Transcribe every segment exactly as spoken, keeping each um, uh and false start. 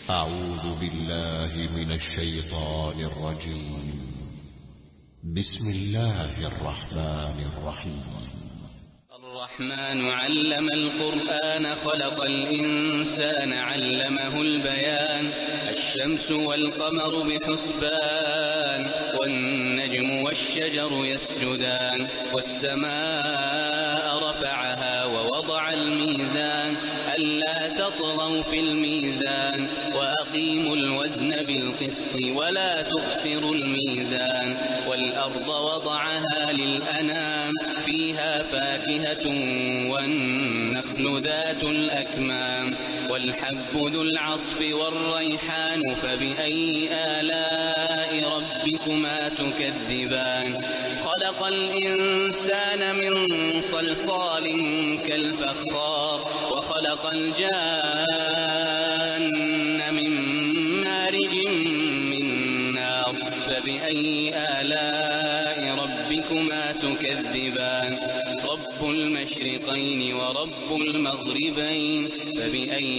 أعوذ بالله من الشيطان الرجيم. بسم الله الرحمن الرحيم. الرحمن علم القرآن خلق الإنسان علمه البيان. الشمس والقمر بحسبان والنجم والشجر يسجدان والسماء رفعها ووضع الميزان ألا تطغوا في الميزان وأقيموا الوزن بالقسط ولا تخسروا الميزان والأرض وضعها للأنام فيها فاكهة والنخل ذات الأكمام والحب ذو العصف والريحان فبأي آلاء ربكما تكذبان. خلق الإنسان من صلصال كالفخار وخلق الجان من مارج من نار فبأي آلاء ربكما تكذبان. رب المشرقين ورب المغربين فبأي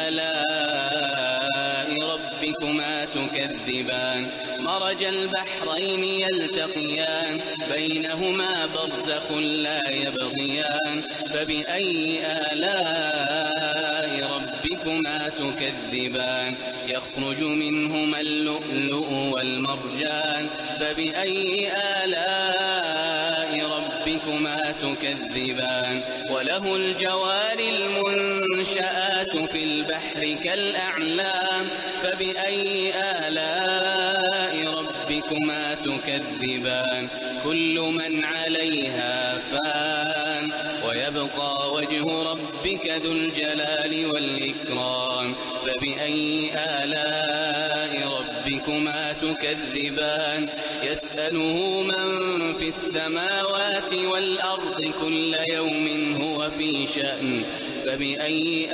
آلاء ربكما تكذبان. مرج البحرين يلتقيان بينهما برزخ لا يبغيان فبأي آلاء ربكما تكذبان. يخرج منهما اللؤلؤ والمرجان فبأي آلاء ربكما تكذبان. وله الجوار المنشآت في البحر كالأعلام فبأي آلاء ربكما تكذبان. كل من عليها فان ويبقى وجه ربك ذو الجلال والإكرام فبأي آلاء ربكما تكذبان. يسأله من في السماوات والأرض كل يوم هو في شأن فبأي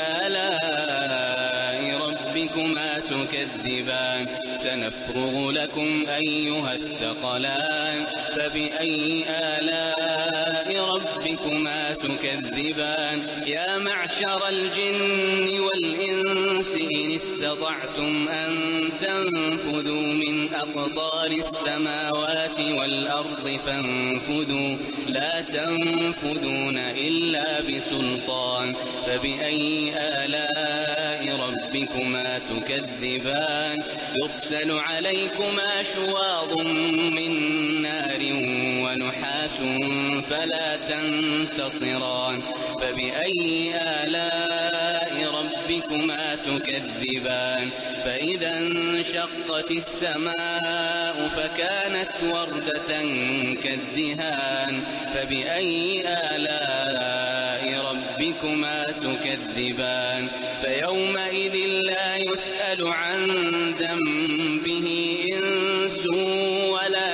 آلاء ربكما تكذبان. سنفرغ لكم أيها الثقلان فبأي آلاء ربكما تكذبان. يا معشر الجن والإنس إن استطعتم أن تنفذوا من أقطار السماوات والأرض فانفذوا لا تنفذون إلا بسلطان فبأي آلاء ربكما تكذبان. يرسل عليكما شواظ من نار ونحاس فلا تنتصران فبأي آلاء ربكما تكذبان. فإذا انشقت السماء فكانت وردة كالدهان فبأي آلاء ربكما تكذبان. فيومئذ لا يسأل عن ذنبه إنس ولا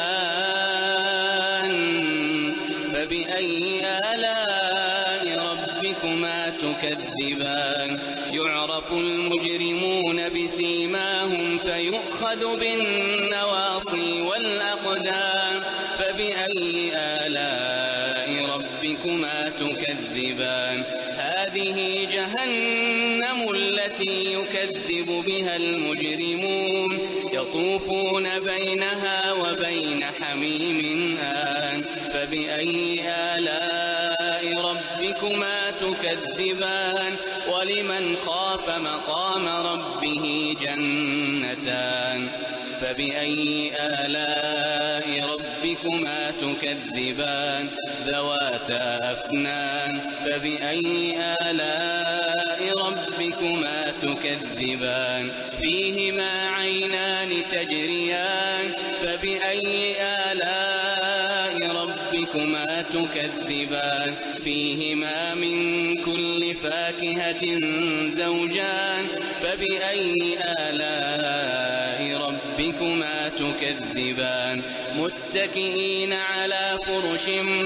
جان فبأي آلاء ربكما تكذبان. يعرف المجرمون بسيماهم فيؤخذ بالنواصي والأقدام فبأي آلاء ربكما تكذبان. هذه جهنم التي يكذب بها المجرمون يطوفون بينها وبين حميم آن فبأي آلاء ربكما تكذبان. ولمن خاف مقام ربه جنتان فبأي آلاء ربكما تكذبان. ذواتا أفنان فبأي آلاء ربكما تكذبان. فيهما عينان تجريان فبأي آلاء ربكما تكذبان. فيهما من كل فاكهة زوجان فبأي آلاء ربكما تكذبان. متكئين على فرش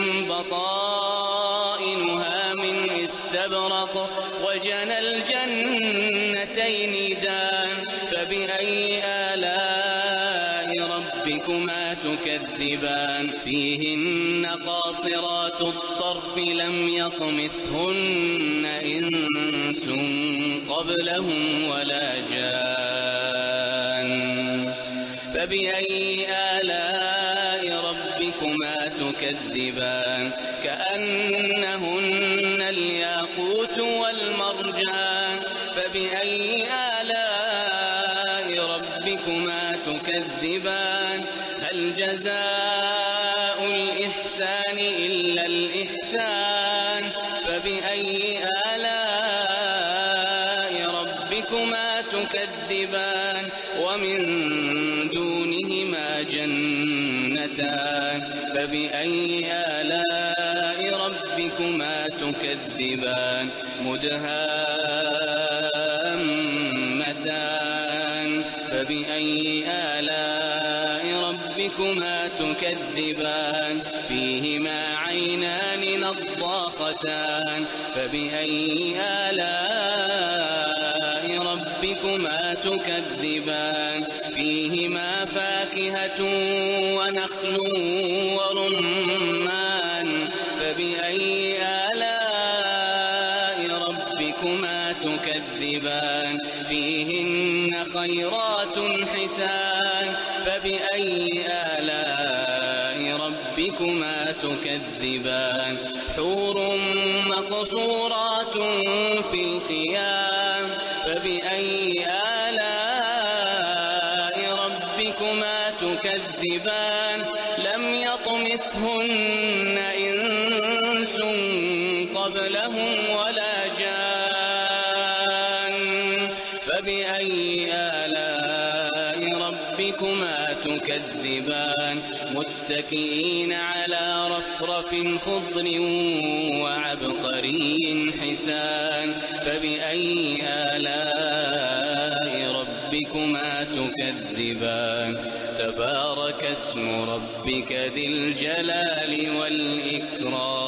بطائنها من استبرق وجنى الجنتين دان فبأي آلاء ربكما ربكما تكذبان فيهن قاصرات الطرف لم يطمثهن إنس قبلهم ولا جان فبأي آلاء ربكما تكذبان كأنهن الياقوت والمرجان فبأي آلاء ربكما تكذبان هل جزاء الإحسان إلا الإحسان فبأي آلاء ربكما تكذبان ومن دونهما جنتان فبأي آلاء ربكما تكذبان مدهامتان فبأي آلاء ربكما تكذبان فيهما عينان نضاختان فبأي آلاء ربكما تكذبان فيهما فاكهة ونخل ورمان فبأي آلاء ربكما تكذبان فيهن خيرات حسان فبأي آلاء ربكما تكذبان حور مقصورات في الخيام فبأي آلاء ربكما تكذبان لم يطمثهن إنس قبلهم ولا جان فبأي آلاء ربكما تكذبان متكئين على رفرف خضر وعبقري حسان فبأي آلاء ربكما تكذبان تبارك اسم ربك ذي الجلال والإكرام